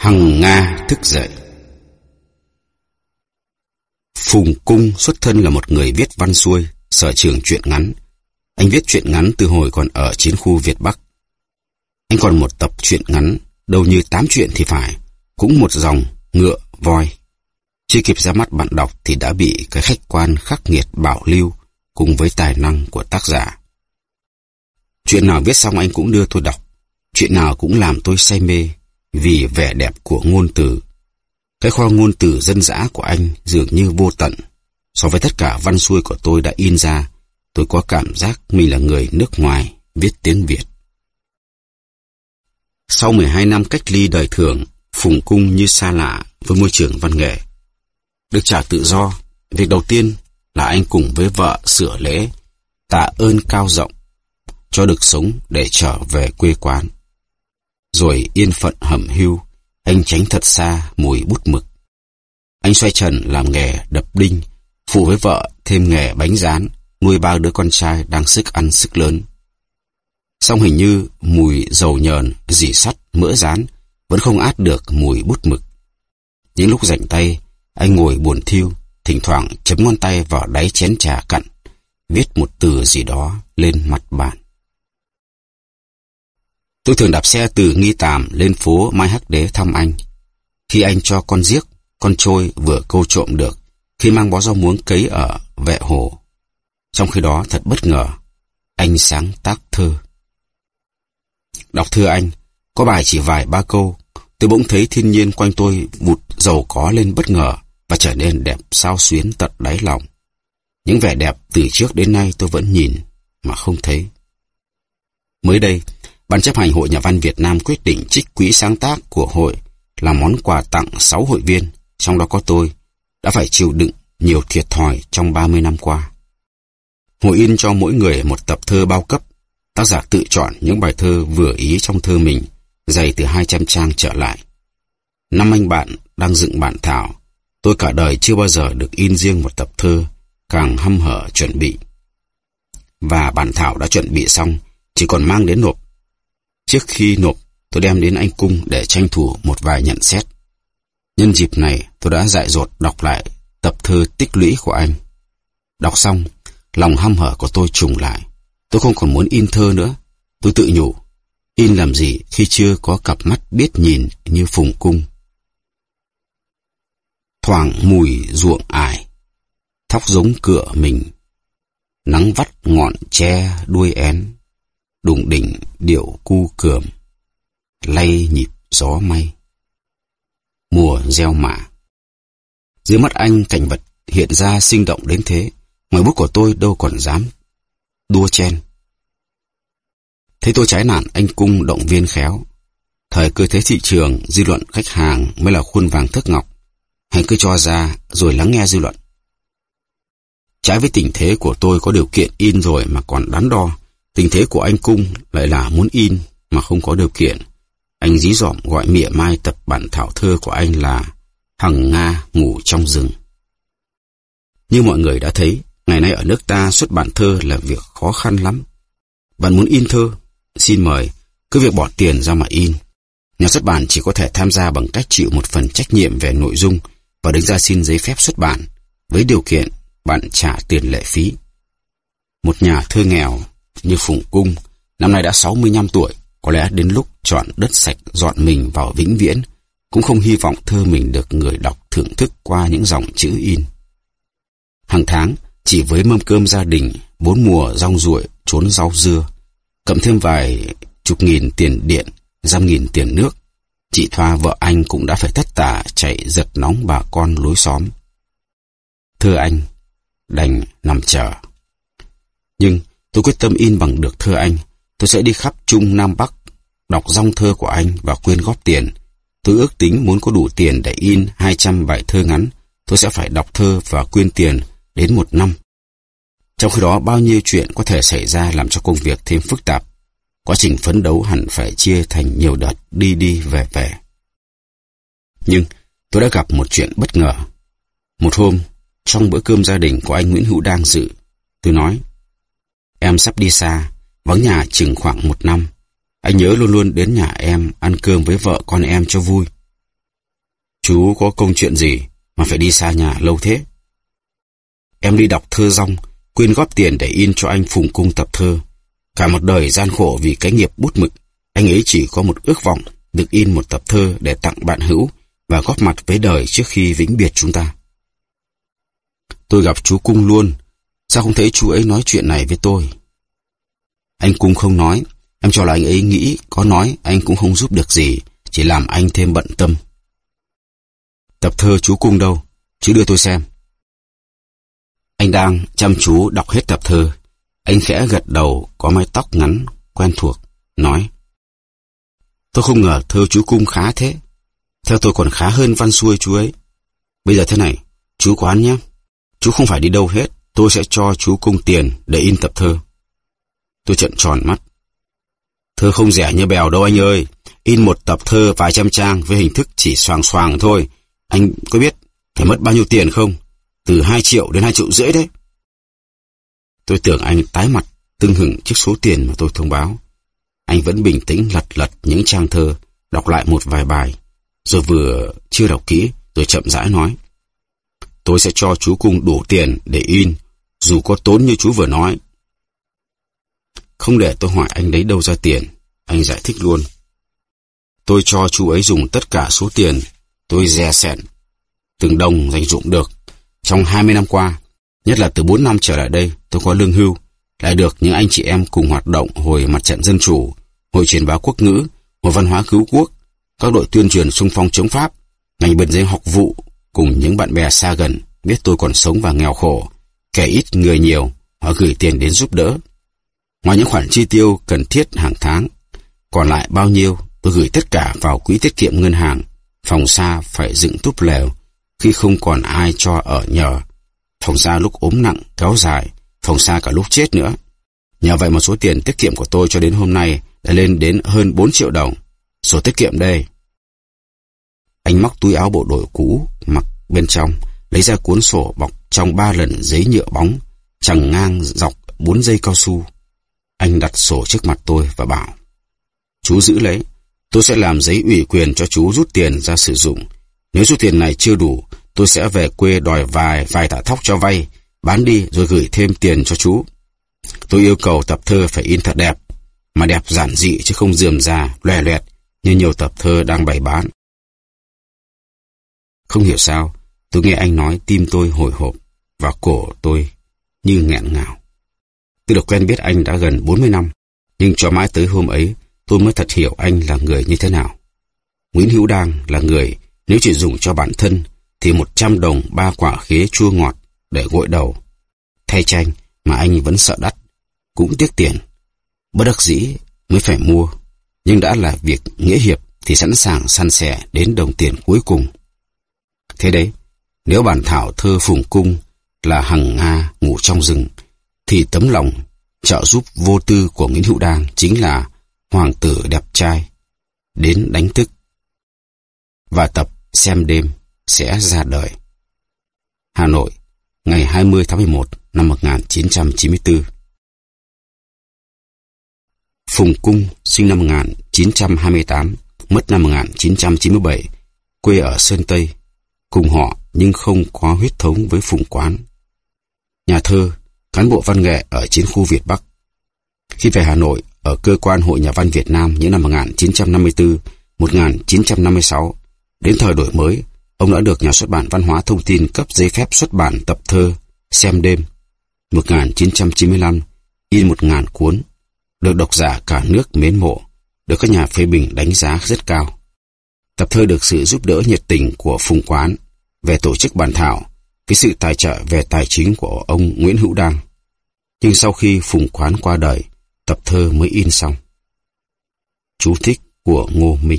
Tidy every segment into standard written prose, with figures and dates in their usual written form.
Hằng Nga thức dậy. Phùng Cung xuất thân là một người viết văn xuôi, sở trường truyện ngắn. Anh viết truyện ngắn từ hồi còn ở chiến khu Việt Bắc. Anh còn một tập truyện ngắn, đâu như 8 truyện thì phải, cũng một dòng ngựa, voi. Chưa kịp ra mắt bạn đọc thì đã bị cái khách quan khắc nghiệt bảo lưu cùng với tài năng của tác giả. Chuyện nào viết xong anh cũng đưa tôi đọc, chuyện nào cũng làm tôi say mê vì vẻ đẹp của ngôn từ. Cái kho ngôn từ dân dã của anh dường như vô tận. So với tất cả văn xuôi của tôi đã in ra, tôi có cảm giác mình là người nước ngoài viết tiếng Việt. Sau 12 năm cách ly đời thường, Phùng Cung như xa lạ với môi trường văn nghệ. Được trả tự do, việc đầu tiên là anh cùng với vợ sửa lễ, tạ ơn cao rộng, cho được sống để trở về quê quán. Rồi yên phận hẩm hưu, anh tránh thật xa mùi bút mực. Anh xoay trần làm nghề đập đinh, phụ với vợ thêm nghề bánh rán, nuôi 3 đứa con trai đang sức ăn sức lớn. Song hình như mùi dầu nhờn, rỉ sắt, mỡ rán vẫn không át được mùi bút mực. Những lúc rảnh tay, anh ngồi buồn thiu, thỉnh thoảng chấm ngón tay vào đáy chén trà cặn, viết một từ gì đó lên mặt bàn. Tôi thường đạp xe từ Nghi Tàm lên phố Mai Hắc Đế thăm anh. Khi anh cho con giếc, con trôi vừa câu trộm được, khi mang bó rau muống cấy ở Vệ Hồ. Trong khi đó thật bất ngờ, anh sáng tác thơ. Đọc thơ anh, có bài chỉ vài 3 câu, tôi bỗng thấy thiên nhiên quanh tôi vụt giàu có lên bất ngờ và trở nên đẹp xao xuyến tận đáy lòng. Những vẻ đẹp từ trước đến nay tôi vẫn nhìn mà không thấy. Mới đây, Ban chấp hành Hội Nhà văn Việt Nam quyết định trích quỹ sáng tác của hội là món quà tặng 6 hội viên, trong đó có tôi, đã phải chịu đựng nhiều thiệt thòi trong 30 năm qua. Hội in cho mỗi người một tập thơ bao cấp, tác giả tự chọn những bài thơ vừa ý trong thơ mình, dày từ 200 trang trở lại. 5 anh bạn đang dựng bản thảo, tôi cả đời chưa bao giờ được in riêng một tập thơ, càng hăm hở chuẩn bị. Và bản thảo đã chuẩn bị xong, chỉ còn mang đến nộp. Trước khi nộp, tôi đem đến anh Cung để tranh thủ một vài nhận xét. Nhân dịp này, tôi đã dại dột đọc lại tập thơ tích lũy của anh. Đọc xong, lòng hăm hở của tôi trùng lại. Tôi không còn muốn in thơ nữa. Tôi tự nhủ, in làm gì khi chưa có cặp mắt biết nhìn như Phùng Cung. Thoảng mùi ruộng ải, thóc giống cựa mình, nắng vắt ngọn tre đuôi én, đùng đỉnh điệu cu cườm, lay nhịp gió may. Mùa gieo mạ. Dưới mắt anh cảnh vật hiện ra sinh động đến thế, ngoài bút của tôi đâu còn dám đua chen. Thấy tôi trái nản, anh Cung động viên khéo. Thời cơ thế thị trường, dư luận khách hàng mới là khuôn vàng thước ngọc. Hãy cứ cho ra rồi lắng nghe dư luận. Trái với tình thế của tôi có điều kiện in rồi mà còn đắn đo, tình thế của anh Cung lại là muốn in mà không có điều kiện. Anh dí dỏm gọi mỉa mai tập bản thảo thơ của anh là Hằng Nga ngủ trong rừng. Như mọi người đã thấy, ngày nay ở nước ta xuất bản thơ là việc khó khăn lắm. Bạn muốn in thơ, xin mời, cứ việc bỏ tiền ra mà in. Nhà xuất bản chỉ có thể tham gia bằng cách chịu một phần trách nhiệm về nội dung và đứng ra xin giấy phép xuất bản, với điều kiện bạn trả tiền lệ phí. Một nhà thơ nghèo như Phùng Cung, năm nay đã 65 tuổi, có lẽ đến lúc chọn đất sạch dọn mình vào vĩnh viễn, cũng không hy vọng thơ mình được người đọc thưởng thức qua những dòng chữ in. Hàng tháng, chỉ với mâm cơm gia đình, 4 mùa rong ruổi, trốn rau dưa, cộng thêm vài chục nghìn tiền điện, 100.000 tiền nước, chị Thoa vợ anh cũng đã phải tất tả chạy giật nóng bà con lối xóm. Thơ anh đành nằm chờ. Nhưng tôi quyết tâm in bằng được thơ anh. Tôi sẽ đi khắp Trung Nam Bắc, đọc dòng thơ của anh và quyên góp tiền. Tôi ước tính muốn có đủ tiền để in 200 bài thơ ngắn, tôi sẽ phải đọc thơ và quyên tiền đến 1 năm. Trong khi đó, bao nhiêu chuyện có thể xảy ra làm cho công việc thêm phức tạp. Quá trình phấn đấu hẳn phải chia thành nhiều đợt đi đi về về. Nhưng tôi đã gặp một chuyện bất ngờ. Một hôm, trong bữa cơm gia đình của anh Nguyễn Hữu đang dự, tôi nói: em sắp đi xa, vắng nhà chừng khoảng 1 năm. Anh nhớ luôn luôn đến nhà em ăn cơm với vợ con em cho vui. Chú có công chuyện gì mà phải đi xa nhà lâu thế? Em đi đọc thơ dong, quyên góp tiền để in cho anh Phùng Cung tập thơ. Cả một đời gian khổ vì cái nghiệp bút mực, anh ấy chỉ có một ước vọng được in một tập thơ để tặng bạn hữu và góp mặt với đời trước khi vĩnh biệt chúng ta. Tôi gặp chú Cung luôn, sao không thấy chú ấy nói chuyện này với tôi? Anh Cung không nói, em cho là anh ấy nghĩ có nói anh cũng không giúp được gì, chỉ làm anh thêm bận tâm. Tập thơ chú Cung đâu? Chứ đưa tôi xem. Anh đang chăm chú đọc hết tập thơ. Anh khẽ gật đầu, có mái tóc ngắn, quen thuộc, nói: Tôi không ngờ thơ chú Cung khá thế. Theo tôi còn khá hơn văn xuôi chú ấy. Bây giờ thế này, chú Quán nhé. Chú không phải đi đâu hết, tôi sẽ cho chú Cung tiền để in tập thơ. Tôi trợn tròn mắt. Thơ không rẻ như bèo đâu anh ơi. In một tập thơ vài trăm trang với hình thức chỉ xoàng xoàng thôi. Anh có biết phải mất bao nhiêu tiền không? Từ 2 triệu đến 2,5 triệu đấy. Tôi tưởng anh tái mặt, tưng hửng trước số tiền mà tôi thông báo. Anh vẫn bình tĩnh lật lật những trang thơ, đọc lại một vài bài, rồi vừa chưa đọc kỹ, tôi chậm rãi nói: Tôi sẽ cho chú Cung đủ tiền để in, dù có tốn như chú vừa nói. Không để tôi hỏi anh lấy đâu ra tiền, anh giải thích luôn: Tôi cho chú ấy dùng tất cả số tiền tôi dè sẻn, từng đồng dành dụm được trong 20 năm qua, nhất là từ 4 năm trở lại đây. Tôi có lương hưu, lại được những anh chị em cùng hoạt động hồi Mặt trận Dân chủ, hội truyền bá quốc ngữ, hội văn hóa cứu quốc, các đội tuyên truyền xung phong chống Pháp, ngành biên giới học vụ, cùng những bạn bè xa gần biết tôi còn sống và nghèo khổ, kẻ ít người nhiều, họ gửi tiền đến giúp đỡ. Ngoài những khoản chi tiêu cần thiết hàng tháng, còn lại bao nhiêu tôi gửi tất cả vào quỹ tiết kiệm ngân hàng, phòng xa phải dựng túp lều khi không còn ai cho ở nhờ, phòng xa lúc ốm nặng kéo dài, phòng xa cả lúc chết nữa. Nhờ vậy mà số tiền tiết kiệm của tôi cho đến hôm nay đã lên đến hơn 4 triệu đồng. Sổ tiết kiệm đây. Anh móc túi áo bộ đội cũ mặc bên trong, lấy ra cuốn sổ bọc trong 3 lần giấy nhựa bóng, chằng ngang dọc 4 dây cao su. Anh đặt sổ trước mặt tôi và bảo: Chú giữ lấy, tôi sẽ làm giấy ủy quyền cho chú rút tiền ra sử dụng. Nếu số tiền này chưa đủ, tôi sẽ về quê đòi vài tạ thóc cho vay, bán đi rồi gửi thêm tiền cho chú. Tôi yêu cầu tập thơ phải in thật đẹp, mà đẹp giản dị chứ không rườm rà, loè loẹt như nhiều tập thơ đang bày bán. Không hiểu sao, tôi nghe anh nói tim tôi hồi hộp và cổ tôi như nghẹn ngào. Tôi được quen biết anh đã gần 40 năm, nhưng cho mãi tới hôm ấy tôi mới thật hiểu anh là người như thế nào. Nguyễn Hữu Đang là người nếu chỉ dùng cho bản thân thì 100 đồng 3 quả khế chua ngọt để gội đầu. Thay tranh mà anh vẫn sợ đắt, cũng tiếc tiền. Bất đắc dĩ mới phải mua, nhưng đã là việc nghĩa hiệp thì sẵn sàng san sẻ đến đồng tiền cuối cùng. Thế đấy, nếu bản thảo thơ Phùng Cung là hằng Nga ngủ trong rừng, thì tấm lòng trợ giúp vô tư của Nguyễn Hữu Đang chính là hoàng tử đẹp trai đến đánh thức. Và tập Xem đêm sẽ ra đời. Hà Nội, ngày 20 tháng 11 năm 1994. Phùng Cung sinh năm 1928, mất năm 1997, quê ở Sơn Tây, cùng họ nhưng không có huyết thống với Phùng Quán. Nhà thơ, cán bộ văn nghệ ở chiến khu Việt Bắc. Khi về Hà Nội ở cơ quan Hội Nhà văn Việt Nam những năm 1954, 1956, đến thời đổi mới, ông đã được Nhà xuất bản Văn hóa Thông tin cấp giấy phép xuất bản tập thơ Xem đêm. 1995, in 1000 cuốn, được độc giả cả nước mến mộ, được các nhà phê bình đánh giá rất cao. Tập thơ được sự giúp đỡ nhiệt tình của Phùng Quán về tổ chức bản thảo, với sự tài trợ về tài chính của ông Nguyễn Hữu Đang. Nhưng sau khi Phùng Quán qua đời, tập thơ mới in xong. Chú thích của Ngô Minh.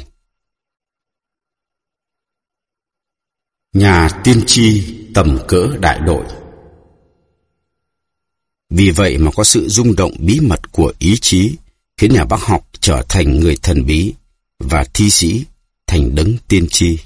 Nhà tiên tri tầm cỡ đại đội. Vì vậy mà có sự rung động bí mật của ý chí, khiến nhà bác học trở thành người thần bí và thi sĩ thành đấng tiên tri.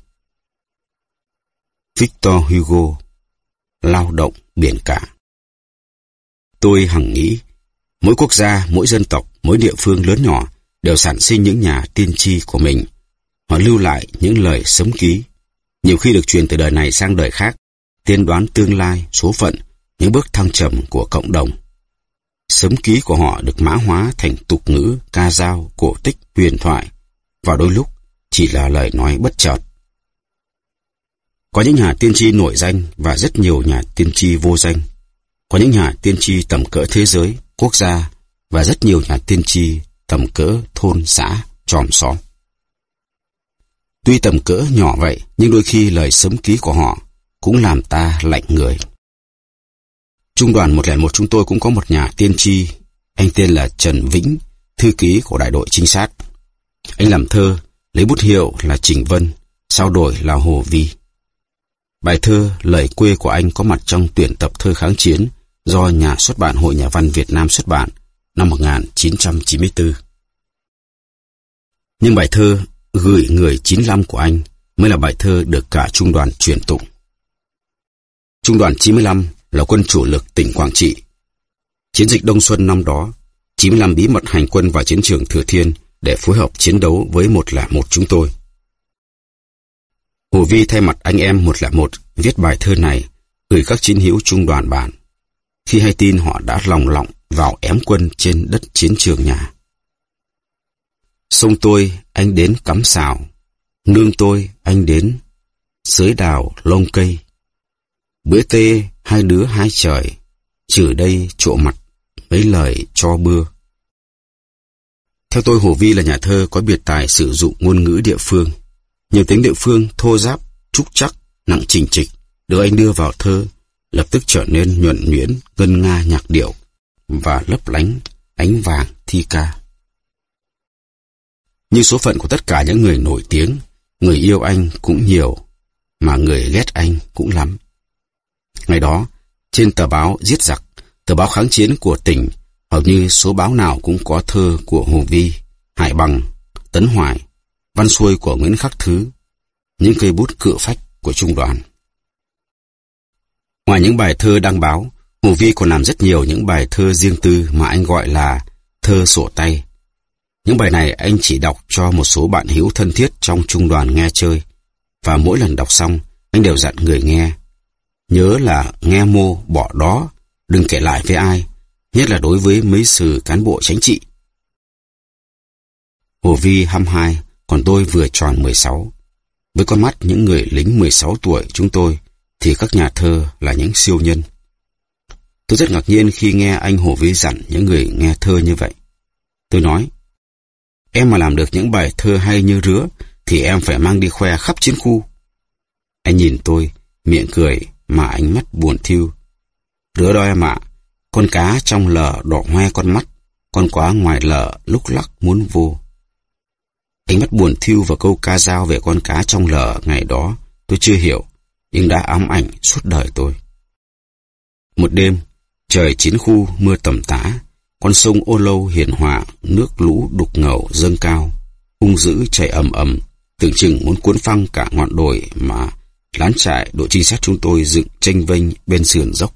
Victor Hugo, Lao động biển cả. Tôi hằng nghĩ, mỗi quốc gia, mỗi dân tộc, mỗi địa phương lớn nhỏ đều sản sinh những nhà tiên tri của mình. Họ lưu lại những lời sấm ký. Nhiều khi được truyền từ đời này sang đời khác, tiên đoán tương lai, số phận, những bước thăng trầm của cộng đồng. Sấm ký của họ được mã hóa thành tục ngữ, ca dao, cổ tích, huyền thoại, và đôi lúc chỉ là lời nói bất chợt. Có những nhà tiên tri nổi danh và rất nhiều nhà tiên tri vô danh. Có những nhà tiên tri tầm cỡ thế giới, quốc gia và rất nhiều nhà tiên tri tầm cỡ thôn, xã, chòm xóm. Tuy tầm cỡ nhỏ vậy, nhưng đôi khi lời sấm ký của họ cũng làm ta lạnh người. Trung đoàn 101 chúng tôi cũng có một nhà tiên tri, anh tên là Trần Vĩnh, thư ký của đại đội trinh sát. Anh làm thơ, lấy bút hiệu là Trình Vân, sao đổi là Hồ Vi. Bài thơ Lời quê của anh có mặt trong tuyển tập thơ kháng chiến do nhà xuất bản Hội Nhà văn Việt Nam xuất bản năm 1994. Nhưng bài thơ Gửi người 95 của anh mới là bài thơ được cả trung đoàn truyền tụng. Trung đoàn 95 là quân chủ lực tỉnh Quảng Trị. Chiến dịch Đông Xuân năm đó, 95 bí mật hành quân vào chiến trường Thừa Thiên để phối hợp chiến đấu với 101 chúng tôi. Hồ Vi thay mặt anh em 101 viết bài thơ này gửi các chiến hữu trung đoàn bạn, khi hay tin họ đã lỏng lọng vào ém quân trên đất chiến trường nhà. Sông tôi anh đến cắm sào, nương tôi anh đến xới đào lông cây. Bữa tê hai đứa hai trời, trừ đây trộ mặt mấy lời cho bưa. Theo tôi, Hồ Vi là nhà thơ có biệt tài sử dụng ngôn ngữ địa phương. Nhiều tiếng địa phương thô ráp, trúc chắc, nặng trình trịch được anh đưa vào thơ, lập tức trở nên nhuần nhuyễn, ngân nga nhạc điệu và lấp lánh ánh vàng thi ca. Như số phận của tất cả những người nổi tiếng, người yêu anh cũng nhiều, mà người ghét anh cũng lắm. Ngày đó, trên tờ báo Giết Giặc, tờ báo kháng chiến của tỉnh, hầu như số báo nào cũng có thơ của Hồ Vi, Hải Bằng, Tấn Hoài, văn xuôi của Nguyễn Khắc Thứ, những cây bút cự phách của trung đoàn. Ngoài những bài thơ đăng báo, Hồ Vi còn làm rất nhiều những bài thơ riêng tư mà anh gọi là thơ sổ tay. Những bài này anh chỉ đọc cho một số bạn hữu thân thiết trong trung đoàn nghe chơi, và mỗi lần đọc xong, anh đều dặn người nghe. Nhớ là nghe mô bỏ đó, đừng kể lại với ai, nhất là đối với mấy sự cán bộ chính trị. Hồ Vi 22, còn tôi vừa tròn 16. Với con mắt những người lính 16 tuổi chúng tôi, thì các nhà thơ là những siêu nhân. Tôi rất ngạc nhiên khi nghe anh Hồ Vi dặn những người nghe thơ như vậy. Tôi nói, em mà làm được những bài thơ hay như rứa, thì em phải mang đi khoe khắp chiến khu. Anh nhìn tôi, miệng cười mà ánh mắt buồn thiu. Rứa đó em ạ, con cá trong lờ đỏ hoe con mắt, con quá ngoài lờ lúc lắc muốn vô. Ánh mắt buồn thiu và câu ca dao về con cá trong lờ ngày đó tôi chưa hiểu, nhưng đã ám ảnh suốt đời tôi. Một đêm, trời chiến khu mưa tầm tã, con sông Ô Lâu hiền hòa, nước lũ đục ngầu dâng cao, hung dữ chảy ầm ầm, tưởng chừng muốn cuốn phăng cả ngọn đồi mà lán trại đội trinh sát chúng tôi dựng chênh vênh bên sườn dốc.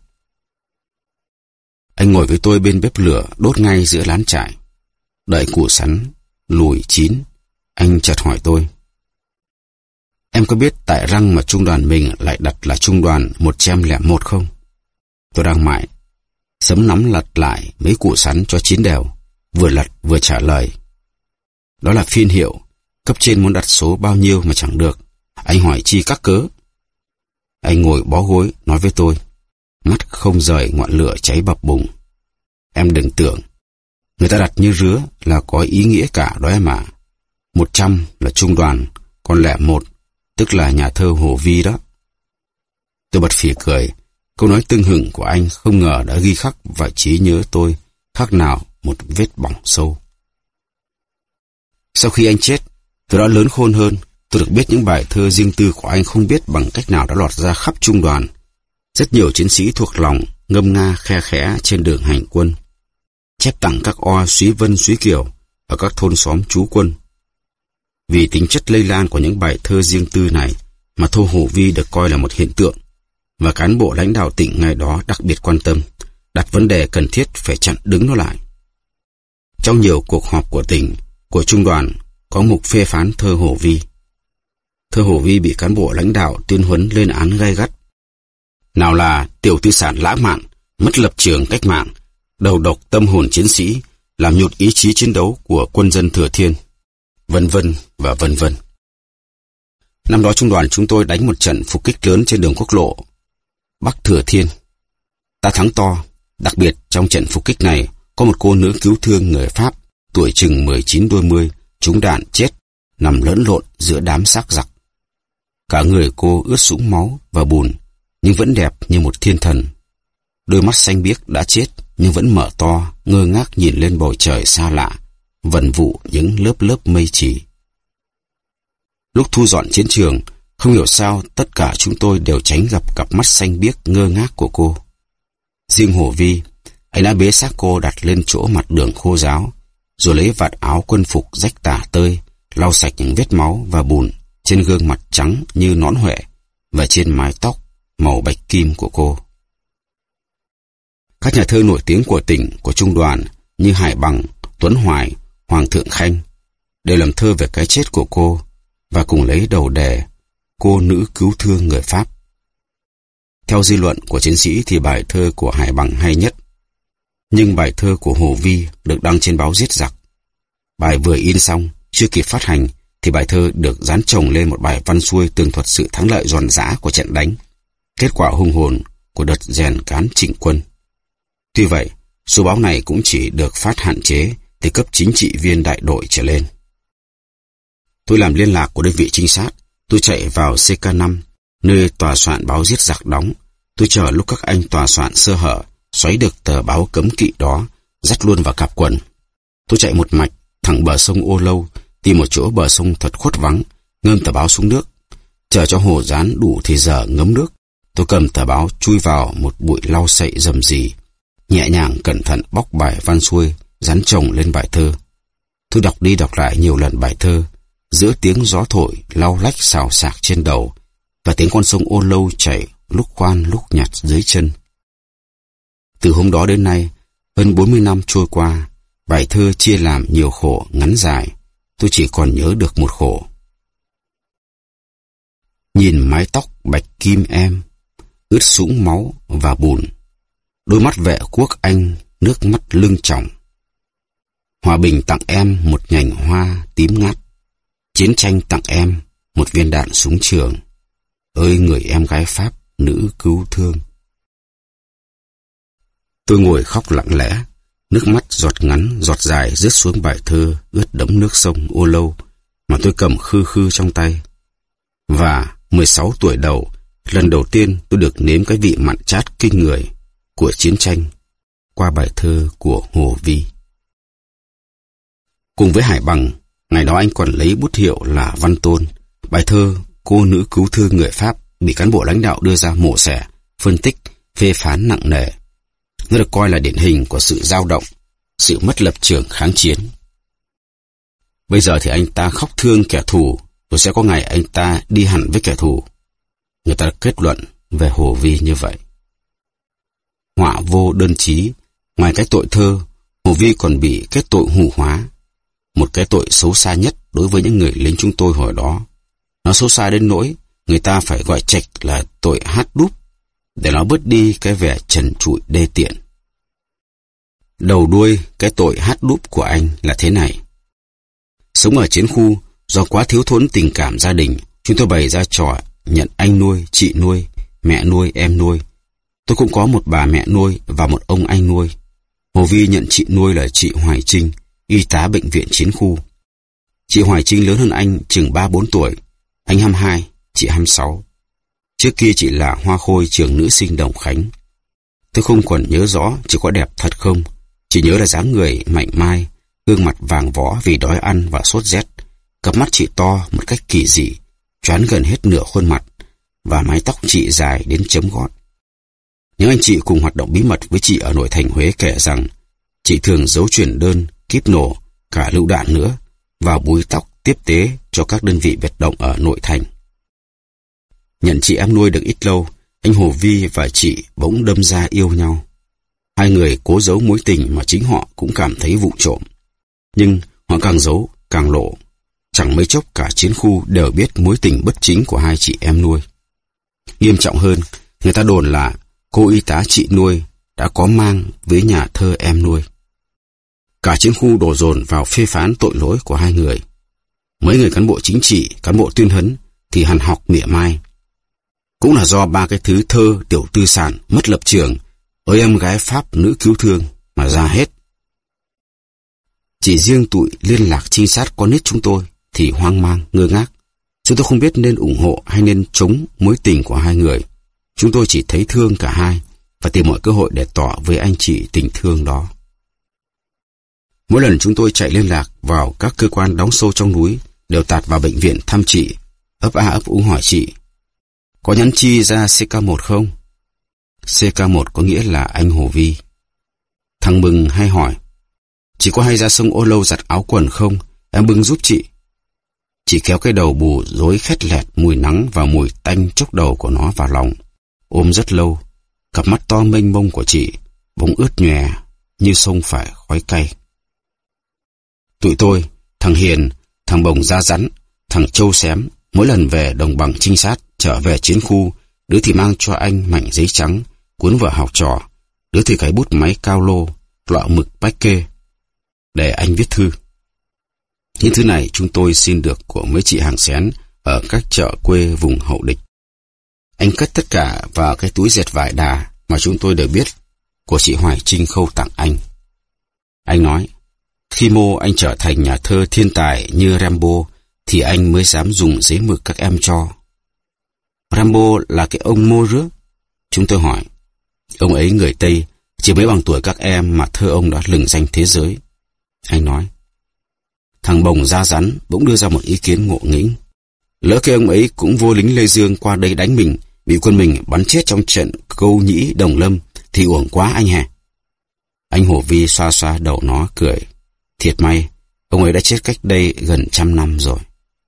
Anh ngồi với tôi bên bếp lửa đốt ngay giữa lán trại. Đợi củ sắn lùi chín, anh chợt hỏi tôi, em có biết tại răng mà trung đoàn mình lại đặt là trung đoàn 101 không? Tôi đang mải sấm nắm lật lại mấy củ sắn cho chín đều, vừa lật vừa trả lời. Đó là phiên hiệu, cấp trên muốn đặt số bao nhiêu mà chẳng được, anh hỏi chi các cớ. Anh ngồi bó gối nói với tôi, mắt không rời ngọn lửa cháy bập bùng. Em đừng tưởng, người ta đặt như rứa là có ý nghĩa cả đó em ạ. 100 là trung đoàn, còn 01 tức là nhà thơ Hồ Vi đó. Tôi bật phì cười, câu nói tưng hửng của anh không ngờ đã ghi khắc vào trí nhớ tôi khác nào một vết bỏng sâu. Sau khi anh chết, tôi đã lớn khôn hơn. Tôi được biết những bài thơ riêng tư của anh không biết bằng cách nào đã lọt ra khắp trung đoàn. Rất nhiều chiến sĩ thuộc lòng ngâm nga khe khẽ trên đường hành quân, chép tặng các oa Súy Vân Súy Kiều ở các thôn xóm trú quân. Vì tính chất lây lan của những bài thơ riêng tư này mà thơ Hồ Vi được coi là một hiện tượng, và cán bộ lãnh đạo tỉnh ngày đó đặc biệt quan tâm, đặt vấn đề cần thiết phải chặn đứng nó lại. Trong nhiều cuộc họp của tỉnh, của trung đoàn, có mục phê phán thơ Hồ Vi. Thơ Hồ Vi bị cán bộ lãnh đạo tuyên huấn lên án gay gắt. Nào là tiểu tư sản lãng mạn, mất lập trường cách mạng, đầu độc tâm hồn chiến sĩ, làm nhụt ý chí chiến đấu của quân dân Thừa Thiên, vân vân và vân vân. Năm đó trung đoàn chúng tôi đánh một trận phục kích lớn trên đường quốc lộ Bắc Thừa Thiên. Ta thắng to, đặc biệt trong trận phục kích này có một cô nữ cứu thương người Pháp, tuổi chừng 19 đôi mươi, trúng đạn chết, nằm lẫn lộn giữa đám xác giặc. Cả người cô ướt sũng máu và bùn, nhưng vẫn đẹp như một thiên thần. Đôi mắt xanh biếc đã chết nhưng vẫn mở to, ngơ ngác nhìn lên bầu trời xa lạ, vần vụ những lớp lớp mây chỉ. Lúc thu dọn chiến trường, không hiểu sao tất cả chúng tôi đều tránh gặp cặp mắt xanh biếc ngơ ngác của cô. Riêng Hồ Vi, anh đã bế xác cô đặt lên chỗ mặt đường khô ráo, rồi lấy vạt áo quân phục rách tả tơi, lau sạch những vết máu và bùn trên gương mặt trắng như nón huệ và trên mái tóc màu bạch kim của cô. Các nhà thơ nổi tiếng của tỉnh, của trung đoàn như Hải Bằng, Tuấn Hoài, Hoàng Thượng Khanh đều làm thơ về cái chết của cô và cùng lấy đầu đề cô nữ cứu thương người Pháp. Theo dư luận của chiến sĩ thì bài thơ của Hải Bằng hay nhất, nhưng bài thơ của Hồ Vi được đăng trên báo Giết Giặc. Bài vừa in xong, chưa kịp phát hành thì bài thơ được dán chồng lên một bài văn xuôi tường thuật sự thắng lợi giòn giã của trận đánh, kết quả hùng hồn của đợt rèn cán Trịnh quân. Tuy vậy, số báo này cũng chỉ được phát hạn chế từ cấp chính trị viên đại đội trở lên. Tôi làm liên lạc của đơn vị trinh sát, tôi chạy vào CK5, nơi tòa soạn báo Giết Giặc đóng. Tôi chờ lúc các anh tòa soạn sơ hở, xoáy được tờ báo cấm kỵ đó, dắt luôn vào cặp quần. Tôi chạy một mạch, thẳng bờ sông Ô Lâu, tìm một chỗ bờ sông thật khuất vắng, ngâm tờ báo xuống nước. Chờ cho hồ dán đủ thì giờ ngấm nước, tôi cầm tờ báo chui vào một bụi lau sậy rầm rì, nhẹ nhàng cẩn thận bóc bài văn xuôi, dán chồng lên bài thơ. Tôi đọc đi đọc lại nhiều lần bài thơ, giữa tiếng gió thổi lau lách xào xạc trên đầu và tiếng con sông Ô Lâu chảy lúc khoan lúc nhặt dưới chân. Từ hôm đó đến nay, hơn 40 năm trôi qua, bài thơ chia làm nhiều khổ ngắn dài, tôi chỉ còn nhớ được một khổ. Nhìn mái tóc bạch kim em, ướt sũng máu và bùn, đôi mắt vệ quốc anh nước mắt lưng tròng. Hòa bình tặng em một nhành hoa tím ngát, chiến tranh tặng em một viên đạn súng trường. Ơi người em gái Pháp nữ cứu thương. Tôi ngồi khóc lặng lẽ, nước mắt giọt ngắn giọt dài rớt xuống bài thơ ướt đẫm nước sông Ô Lâu mà tôi cầm khư khư trong tay. Và 16 tuổi đầu, lần đầu tiên tôi được nếm cái vị mặn chát kinh người của chiến tranh qua bài thơ của Hồ Vi. Cùng với Hải Bằng, ngày đó anh còn lấy bút hiệu là Văn Tôn. Bài thơ cô nữ cứu thương người Pháp bị cán bộ lãnh đạo đưa ra mổ xẻ, phân tích, phê phán nặng nề. Nó được coi là điển hình của sự dao động, sự mất lập trường kháng chiến. Bây giờ thì anh ta khóc thương kẻ thù, rồi sẽ có ngày anh ta đi hẳn với kẻ thù. Người ta kết luận về Hồ Vi như vậy. Họa vô đơn chí, ngoài cái tội thơ, Hồ Vi còn bị kết tội hủ hóa. Một cái tội xấu xa nhất đối với những người lính chúng tôi hồi đó. Nó xấu xa đến nỗi người ta phải gọi trạch là tội hát đúp, để nó bớt đi cái vẻ trần trụi đê tiện. Đầu đuôi cái tội hát đúp của anh là thế này. Sống ở chiến khu, do quá thiếu thốn tình cảm gia đình, chúng tôi bày ra trò nhận anh nuôi, chị nuôi, mẹ nuôi, em nuôi. Tôi cũng có một bà mẹ nuôi và một ông anh nuôi. Hồ Vi nhận chị nuôi là chị Hoài Trinh, y tá bệnh viện chiến khu. Chị Hoài Trinh lớn hơn anh chừng 3-4 tuổi, anh 22, chị 26. Trước kia chị là hoa khôi trường nữ sinh Đồng Khánh. Tôi không còn nhớ rõ chị có đẹp thật không, chỉ nhớ là dáng người mảnh mai, gương mặt vàng võ vì đói ăn và sốt rét, cặp mắt chị to một cách kỳ dị, choán gần hết nửa khuôn mặt, và mái tóc chị dài đến chấm gót. Những anh chị cùng hoạt động bí mật với chị ở nội thành Huế kể rằng chị thường giấu chuyển đơn, kíp nổ, cả lựu đạn nữa vào búi tóc tiếp tế cho các đơn vị biệt động ở nội thành. Nhận chị em nuôi được ít lâu, anh Hồ Vi và chị bỗng đâm ra yêu nhau. Hai người cố giấu mối tình mà chính họ cũng cảm thấy vụng trộm. Nhưng họ càng giấu càng lộ. Chẳng mấy chốc cả chiến khu đều biết mối tình bất chính của hai chị em nuôi. Nghiêm trọng hơn, người ta đồn là cô y tá chị nuôi đã có mang với nhà thơ em nuôi. Cả chiến khu đổ dồn vào phê phán tội lỗi của hai người. Mấy người cán bộ chính trị, cán bộ tuyên huấn thì hằn học mỉa mai. Cũng là do ba cái thứ thơ, tiểu tư sản, mất lập trường, ơi em gái Pháp nữ cứu thương mà ra hết. Chỉ riêng tụi liên lạc trinh sát con nít chúng tôi thì hoang mang, ngơ ngác. Chúng tôi không biết nên ủng hộ hay nên chống mối tình của hai người. Chúng tôi chỉ thấy thương cả hai và tìm mọi cơ hội để tỏ với anh chị tình thương đó. Mỗi lần chúng tôi chạy liên lạc vào các cơ quan đóng sâu trong núi đều tạt vào bệnh viện thăm chị, ấp a ấp úng hỏi chị: có nhắn chi ra CK1 không? CK1 có nghĩa là anh Hồ Vi. Thằng Mừng hay hỏi: chị có hay ra sông Ô Lâu giặt áo quần không? Em bưng giúp chị. Chị kéo cái đầu bù rối khét lẹt mùi nắng và mùi tanh chốc đầu của nó vào lòng, ôm rất lâu. Cặp mắt to mênh mông của chị bỗng ướt nhòe như sông phải khói cay. Tụi tôi, thằng Hiền, thằng Bồng da rắn, thằng Châu xém, mỗi lần về đồng bằng trinh sát trở về chiến khu, đứa thì mang cho anh mảnh giấy trắng cuốn vở học trò, đứa thì cái bút máy cao lô, lọ mực bách kê để anh viết thư. Những thứ này chúng tôi xin được của mấy chị hàng xén ở các chợ quê vùng hậu địch. Anh cất tất cả vào cái túi dệt vải đà mà chúng tôi đều biết của chị Hoài Trinh khâu tặng anh. Anh nói: khi mô anh trở thành nhà thơ thiên tài như Rambo thì anh mới dám dùng giấy mực các em cho. Rambo là cái ông mô rước. Chúng tôi hỏi: ông ấy người Tây, chỉ mới bằng tuổi các em mà thơ ông đã lừng danh thế giới. Anh nói. Thằng Bồng da rắn bỗng đưa ra một ý kiến ngộ nghĩnh: lỡ cái ông ấy cũng vô lính Lê Dương qua đây đánh mình, bị quân mình bắn chết trong trận Câu Nhĩ Đồng Lâm thì uổng quá anh hè. Anh Hồ Vi xoa xoa đầu nó cười: thiệt may, ông ấy đã chết cách đây gần 100 năm rồi.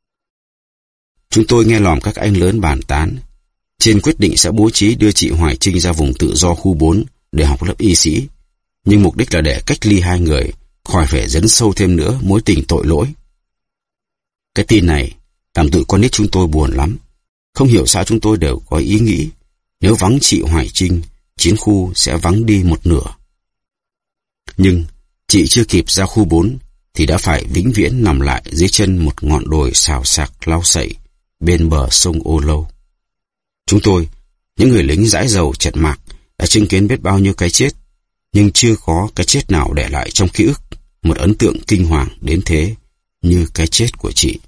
Chúng tôi nghe lòm các anh lớn bàn tán. Trên quyết định sẽ bố trí đưa chị Hoài Trinh ra vùng tự do khu 4 để học lớp y sĩ, nhưng mục đích là để cách ly hai người, khỏi phải dấn sâu thêm nữa mối tình tội lỗi. Cái tin này làm tụi con nít chúng tôi buồn lắm. Không hiểu sao chúng tôi đều có ý nghĩ nếu vắng chị Hoài Trinh, chiến khu sẽ vắng đi một nửa. Nhưng chị chưa kịp ra khu 4 thì đã phải vĩnh viễn nằm lại dưới chân một ngọn đồi xào xạc lau sậy bên bờ sông Ô Lâu. Chúng tôi, những người lính dãi dầu chật mạc, đã chứng kiến biết bao nhiêu cái chết, nhưng chưa có cái chết nào để lại trong ký ức một ấn tượng kinh hoàng đến thế như cái chết của chị.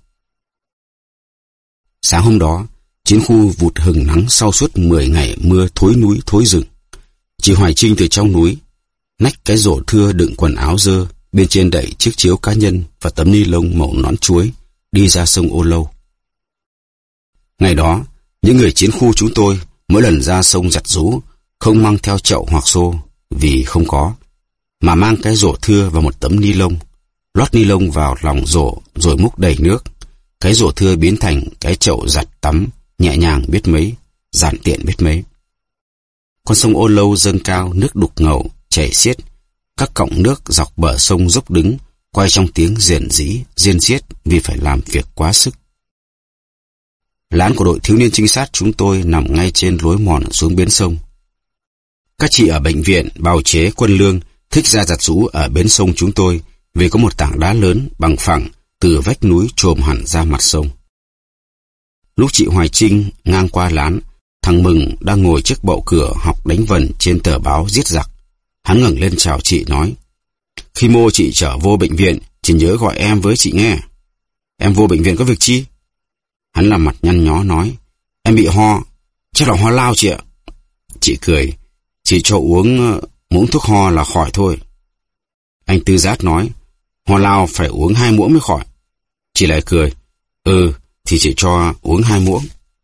Sáng hôm đó, chiến khu vụt hừng nắng sau suốt 10 ngày mưa thối núi thối rừng. Chị Hoài Trinh từ trong núi nách cái rổ thưa đựng quần áo dơ, bên trên đậy chiếc chiếu cá nhân và tấm ni lông màu nón chuối, đi ra sông Ô Lâu. Ngày đó, những người chiến khu chúng tôi mỗi lần ra sông giặt rú không mang theo chậu hoặc xô vì không có, mà mang cái rổ thưa và một tấm ni lông, lót ni lông vào lòng rổ rồi múc đầy nước. Cái rổ thưa biến thành cái chậu giặt tắm, nhẹ nhàng biết mấy, giản tiện biết mấy. Con sông Ô Lâu dâng cao, nước đục ngầu chảy xiết, các cọng nước dọc bờ sông dốc đứng, quay trong tiếng rền rĩ, riêng xiết vì phải làm việc quá sức. Lán của đội thiếu niên trinh sát chúng tôi nằm ngay trên lối mòn xuống bến sông. Các chị ở bệnh viện, bào chế, quân lương thích ra giặt rũ ở bến sông chúng tôi vì có một tảng đá lớn bằng phẳng từ vách núi chồm hẳn ra mặt sông. Lúc chị Hoài Trinh ngang qua lán, thằng Mừng đang ngồi trước bậu cửa học đánh vần trên tờ báo giết giặc. Hắn ngẩng lên chào chị nói: khi mô chị trở vô bệnh viện, chị nhớ gọi em với chị nghe. Em vô bệnh viện có việc chi? Hắn làm mặt nhăn nhó nói: em bị ho, chắc là ho lao chị ạ. Chị cười: chị cho uống muỗng thuốc ho là khỏi thôi. Anh Tư Giác nói: ho lao phải uống 2 muỗng mới khỏi. Chị lại cười: thì chị cho uống 2 muỗng.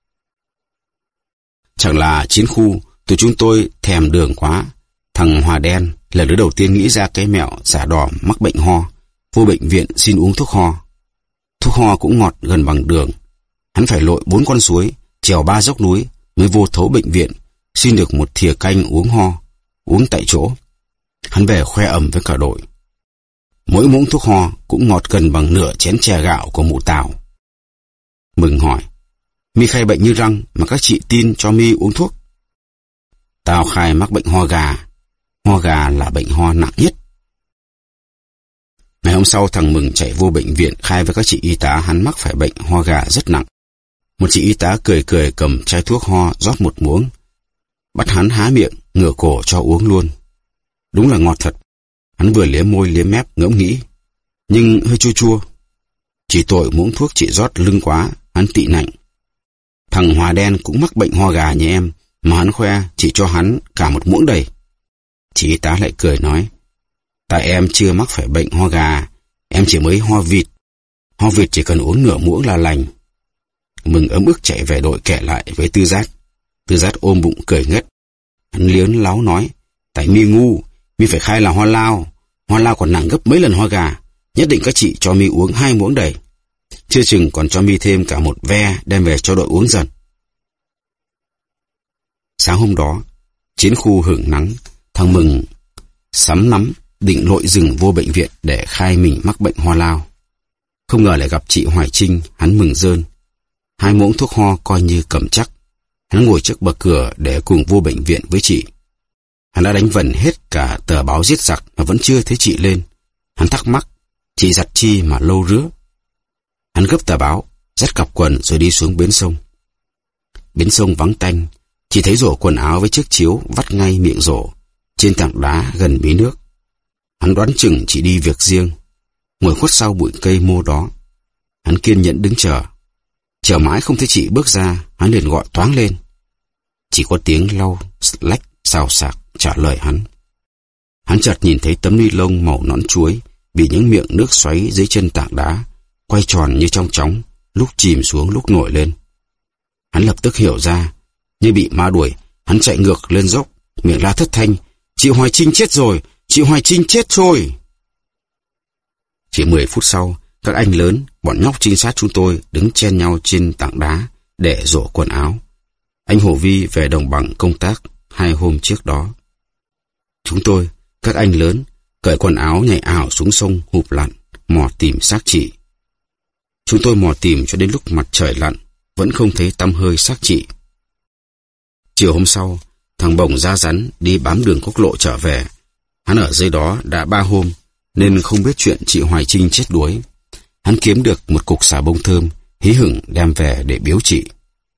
Chẳng là chiến khu tụi chúng tôi thèm đường quá. Thằng Hòa Đen là đứa đầu tiên nghĩ ra cái mẹo giả đò mắc bệnh ho, vô bệnh viện xin uống thuốc ho. Thuốc ho cũng ngọt gần bằng đường. Hắn phải lội 4 con suối, trèo 3 dốc núi mới vô thấu bệnh viện, xin được một thìa canh uống ho, uống tại chỗ. Hắn về khoe ầm với cả đội: Mỗi muỗng thuốc ho cũng ngọt gần bằng nửa chén chè gạo của mụ Tào. Mừng hỏi, mi khai bệnh như răng mà các chị tin cho mi uống thuốc? Tao khai mắc bệnh ho gà. Ho gà là bệnh ho nặng nhất. Ngày hôm sau thằng Mừng chạy vô bệnh viện khai với các chị y tá hắn mắc phải bệnh ho gà rất nặng. Một chị y tá cười cười cầm chai thuốc ho rót một muỗng, bắt hắn há miệng, ngửa cổ cho uống luôn. Đúng là ngọt thật. Hắn vừa liếm môi liếm mép ngẫm nghĩ, nhưng hơi chua chua. Chỉ tội muỗng thuốc chị rót lưng quá, hắn tị nạnh. Thằng Hòa Đen cũng mắc bệnh ho gà như em, mà hắn khoe chỉ cho hắn cả một muỗng đầy. Chị y tá lại cười nói, tại em chưa mắc phải bệnh ho gà, em chỉ mới ho vịt. Ho vịt chỉ cần uống nửa muỗng là lành. Mừng ấm ức chạy về đội kể lại với Tư Giác. Tư Giác ôm bụng cười ngất. Hắn liến láo nói, tại mi ngu, mi phải khai là ho lao. Ho lao còn nặng gấp mấy lần ho gà. Nhất định các chị cho mi uống 2 muỗng đầy. Chưa chừng còn cho mi thêm cả một ve đem về cho đội uống dần. Sáng hôm đó, chiến khu hưởng nắng, thằng Mừng sắm nắm định lội rừng vô bệnh viện để khai mình mắc bệnh ho lao. Không ngờ lại gặp chị Hoài Trinh, hắn mừng rơn. 2 muỗng thuốc ho coi như cầm chắc. Hắn ngồi trước bậc cửa để cùng vô bệnh viện với chị. Hắn đã đánh vần hết cả tờ báo giết giặc mà vẫn chưa thấy chị lên. Hắn thắc mắc, chị giặt chi mà lâu rứa. Hắn gấp tờ báo, dắt cặp quần rồi đi xuống bến sông. Bến sông vắng tanh, chỉ thấy rổ quần áo với chiếc chiếu vắt ngay miệng rổ, trên tảng đá gần mí nước. Hắn đoán chừng chị đi việc riêng, ngồi khuất sau bụi cây mô đó. Hắn kiên nhẫn đứng chờ. Chờ mãi không thấy chị bước ra, hắn liền gọi toáng lên. Chỉ có tiếng lau lách xào xạc trả lời hắn. Hắn chợt nhìn thấy tấm ni lông màu nón chuối bị những miệng nước xoáy dưới chân tảng đá, quay tròn như trong chóng, lúc chìm xuống lúc nổi lên. Hắn lập tức hiểu ra, như bị ma đuổi, hắn chạy ngược lên dốc, miệng la thất thanh, chị Hoài Trinh chết rồi, chị Hoài Trinh chết rồi. Chỉ 10 phút sau, các anh lớn, bọn nhóc trinh sát chúng tôi đứng chen nhau trên tảng đá để rổ quần áo. Anh Hồ Vi về đồng bằng công tác 2 hôm trước đó. Chúng tôi, các anh lớn, cởi quần áo nhảy ảo xuống sông hụp lặn, mò tìm xác chị. Chúng tôi mò tìm cho đến lúc mặt trời lặn, vẫn không thấy tăm hơi xác chị. Chiều hôm sau, thằng Bồng da rắn đi bám đường quốc lộ trở về. Hắn ở dưới đó đã 3 hôm, nên không biết chuyện chị Hoài Trinh chết đuối. Hắn kiếm được một cục xà bông thơm, hí hửng đem về để biếu chị.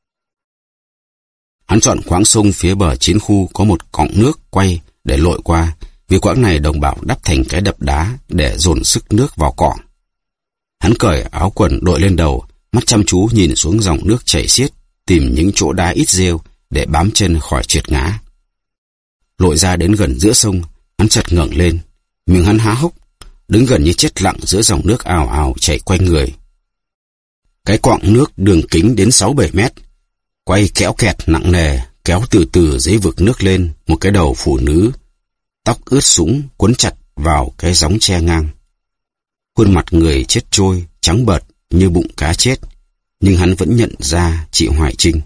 Hắn chọn quãng sông phía bờ chiến khu có một cọng nước quay để lội qua, vì quãng này đồng bào đắp thành cái đập đá để dồn sức nước vào cọng. Hắn cởi áo quần đội lên đầu, mắt chăm chú nhìn xuống dòng nước chảy xiết, tìm những chỗ đá ít rêu để bám chân khỏi trượt ngã. Lội ra đến gần giữa sông, hắn chợt ngẩng lên, miệng hắn há hốc, đứng gần như chết lặng giữa dòng nước ào ào chảy quanh người. Cái quặng nước đường kính đến 6-7 mét, quay kéo kẹt nặng nề, kéo từ từ dưới vực nước lên một cái đầu phụ nữ, tóc ướt sũng quấn chặt vào cái gióng tre ngang. Khuôn mặt người chết trôi, trắng bợt như bụng cá chết, nhưng hắn vẫn nhận ra chị Hoài Trinh.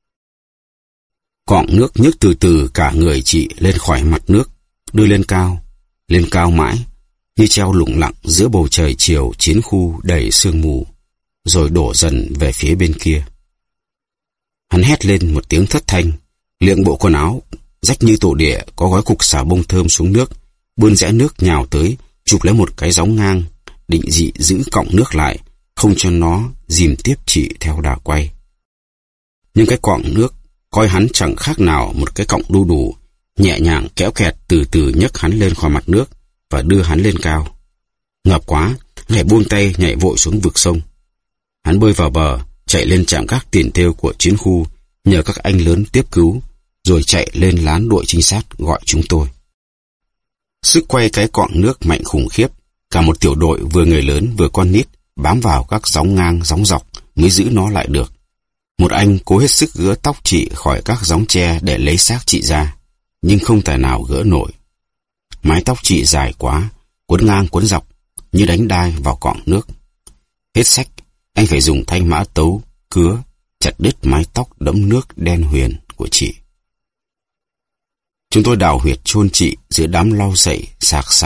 Quặng nước nhấc từ từ cả người chị lên khỏi mặt nước, đưa lên cao mãi, như treo lủng lẳng giữa bầu trời chiều chiến khu đầy sương mù, rồi đổ dần về phía bên kia. Hắn hét lên một tiếng thất thanh, liệng bộ quần áo rách như tổ địa có gói cục xà bông thơm xuống nước, bươn rẽ nước nhào tới, chụp lấy một cái gióng ngang, định dị giữ cọng nước lại, không cho nó dìm tiếp chị theo đà quay. Nhưng cái quọng nước coi hắn chẳng khác nào một cái cọng đu đủ, nhẹ nhàng kéo kẹt từ từ nhấc hắn lên khỏi mặt nước và đưa hắn lên cao. Ngợp quá, lại buông tay nhảy vội xuống vực sông. Hắn bơi vào bờ, chạy lên trạm gác tiền thêu của chiến khu, nhờ các anh lớn tiếp cứu, rồi chạy lên lán đội trinh sát gọi chúng tôi. Sức quay cái quọng nước mạnh khủng khiếp, cả một tiểu đội vừa người lớn vừa con nít bám vào các gióng ngang gióng dọc mới giữ nó lại được. Một anh cố hết sức gỡ tóc chị khỏi các gióng tre để lấy xác chị ra, nhưng không tài nào gỡ nổi. Mái tóc chị dài quá, quấn ngang quấn dọc, như đánh đai vào quọng nước. Hết sách, anh phải dùng thanh mã tấu, cứa, chặt đứt mái tóc đẫm nước đen huyền của chị. Chúng tôi đào huyệt chôn chị giữa đám lau sậy, sạc xào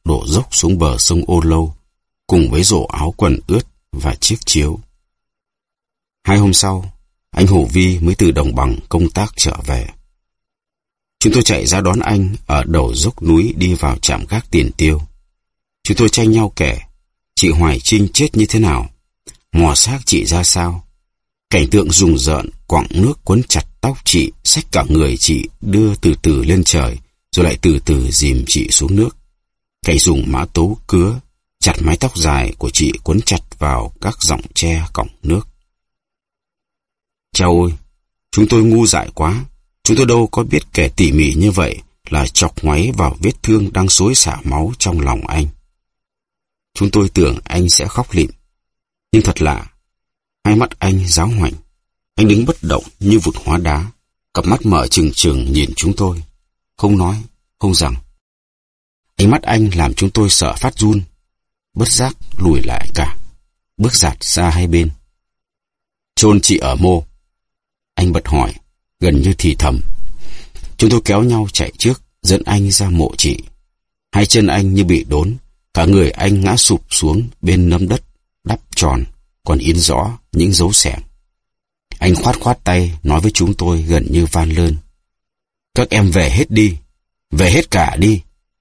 đổ dốc xuống bờ sông Ô Lâu, cùng với rổ áo quần ướt và chiếc chiếu. 2 hôm sau, anh Hồ Vi mới từ đồng bằng công tác trở về. Chúng tôi chạy ra đón anh ở đầu dốc núi đi vào trạm gác Tiền Tiêu. Chúng tôi tranh nhau kể chị Hoài Trinh chết như thế nào, mò xác chị ra sao. Cảnh tượng rùng rợn, quặng nước quấn chặt tóc chị, xách cả người chị đưa từ từ lên trời, rồi lại từ từ dìm chị xuống nước. Cảnh dùng mã tấu cứa, chặt mái tóc dài của chị quấn chặt vào các giọng tre cọng nước. Chao ôi, chúng tôi ngu dại quá. Chúng tôi đâu có biết kể tỉ mỉ như vậy là chọc ngoáy vào vết thương đang xối xả máu trong lòng anh. Chúng tôi tưởng anh sẽ khóc lịm. Nhưng thật lạ, hai mắt anh giáo hoành. Anh đứng bất động như vụt hóa đá, cặp mắt mở trừng trừng nhìn chúng tôi, không nói, không rằng. Ánh mắt anh làm chúng tôi sợ phát run, bất giác lùi lại cả, bước giạt ra hai bên. Chôn chị ở mô? Anh bật hỏi, gần như thì thầm. Chúng tôi kéo nhau chạy trước, dẫn anh ra mộ chị. Hai chân anh như bị đốn, cả người anh ngã sụp xuống bên nấm đất, đắp tròn, còn in rõ những dấu xẻng. Anh khoát khoát tay, nói với chúng tôi gần như van lơn. Các em về hết đi, về hết cả đi.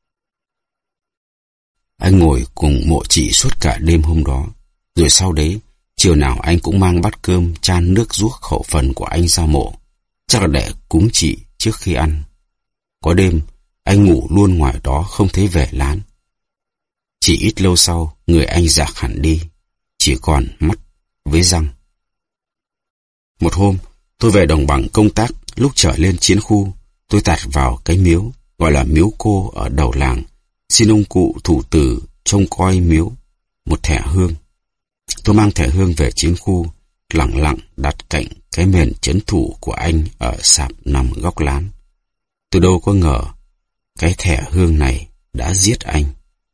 Anh ngồi cùng mộ chị suốt cả đêm hôm đó, rồi sau đấy, chiều nào anh cũng mang bát cơm chan nước ruốc khẩu phần của anh ra mộ, chắc là để cúng chị trước khi ăn. Có đêm, anh ngủ luôn ngoài đó không thấy về lán. Chỉ ít lâu sau, người anh rạc hẳn đi, chỉ còn mắt với răng. Một hôm, tôi về đồng bằng công tác, lúc trở lên chiến khu, tôi tạt vào cái miếu, gọi là miếu cô ở đầu làng, xin ông cụ thủ tử trông coi miếu, một thẻ hương. Tôi mang thẻ hương về chiến khu, lặng lặng đặt cạnh cái mền trấn thủ của anh ở sạp nằm góc lán. Tôi đâu có ngờ, cái thẻ hương này đã giết anh.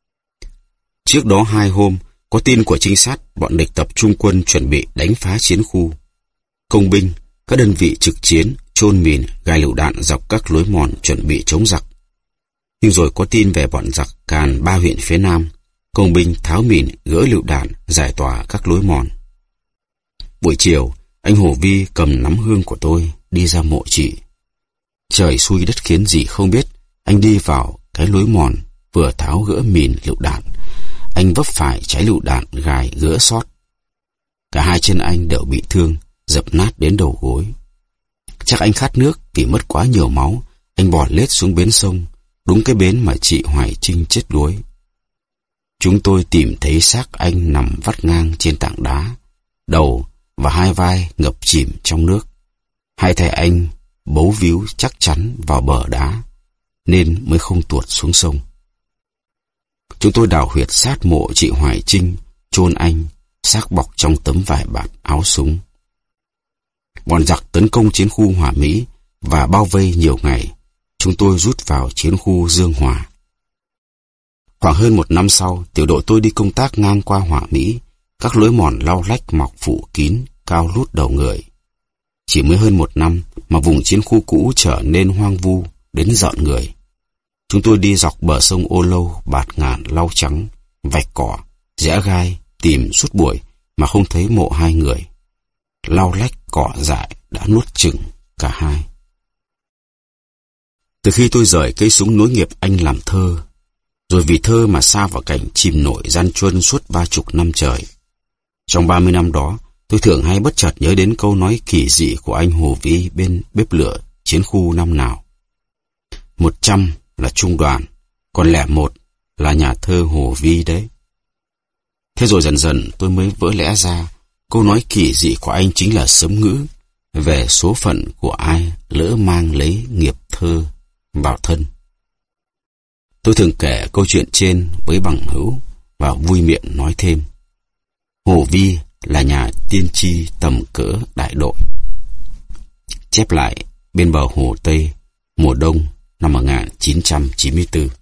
Trước đó 2 hôm, có tin của trinh sát, bọn địch tập trung quân chuẩn bị đánh phá chiến khu. Công binh, các đơn vị trực chiến, chôn mìn, gài lựu đạn dọc các lối mòn chuẩn bị chống giặc. Nhưng rồi có tin về bọn giặc càn 3 huyện phía Nam, công binh tháo mìn, gỡ lựu đạn, giải tỏa các lối mòn. Buổi chiều, anh Hồ Vi cầm nắm hương của tôi đi ra mộ chị. Trời xui đất khiến gì không biết, anh đi vào cái lối mòn, vừa tháo gỡ mìn lựu đạn, anh vấp phải trái lựu đạn gài gỡ sót. Cả hai chân anh đều bị thương, dập nát đến đầu gối. Chắc anh khát nước vì mất quá nhiều máu, anh bò lết xuống bến sông, đúng cái bến mà chị Hoài Trinh chết đuối. Chúng tôi tìm thấy xác anh nằm vắt ngang trên tảng đá, đầu và 2 vai ngập chìm trong nước. Hai tay anh bấu víu chắc chắn vào bờ đá, nên mới không tuột xuống sông. Chúng tôi đào huyệt sát mộ chị Hoài Trinh, chôn anh, xác bọc trong tấm vải bạt áo súng. Bọn giặc tấn công chiến khu Hòa Mỹ và bao vây nhiều ngày. Chúng tôi rút vào chiến khu Dương Hòa. Khoảng hơn 1 năm sau, tiểu đội tôi đi công tác ngang qua Hòa Mỹ, các lối mòn lau lách mọc phủ kín, cao lút đầu người. Chỉ mới hơn 1 năm mà vùng chiến khu cũ trở nên hoang vu đến rợn người. Chúng tôi đi dọc bờ sông Ô Lâu, bạt ngàn lau trắng, vạch cỏ, rẽ gai, tìm suốt buổi mà không thấy mộ 2 người. Lau lách cỏ dại đã nuốt chửng cả hai. Từ khi tôi rời cây súng nối nghiệp anh làm thơ, rồi vì thơ mà sa vào cảnh chìm nổi gian truân suốt 30 năm trời. Trong 30 năm đó, tôi thường hay bất chợt nhớ đến câu nói kỳ dị của anh Hồ Vi bên bếp lửa chiến khu năm nào. 100 là trung đoàn, còn 01 là nhà thơ Hồ Vi đấy. Thế rồi dần dần tôi mới vỡ lẽ ra, câu nói kỳ dị của anh chính là sấm ngữ về số phận của ai lỡ mang lấy nghiệp thơ vào thân. Tôi thường kể câu chuyện trên với bằng hữu và vui miệng nói thêm. Hồ Vi là nhà tiên tri tầm cỡ đại đội. Chép lại bên bờ Hồ Tây, mùa đông năm 1994.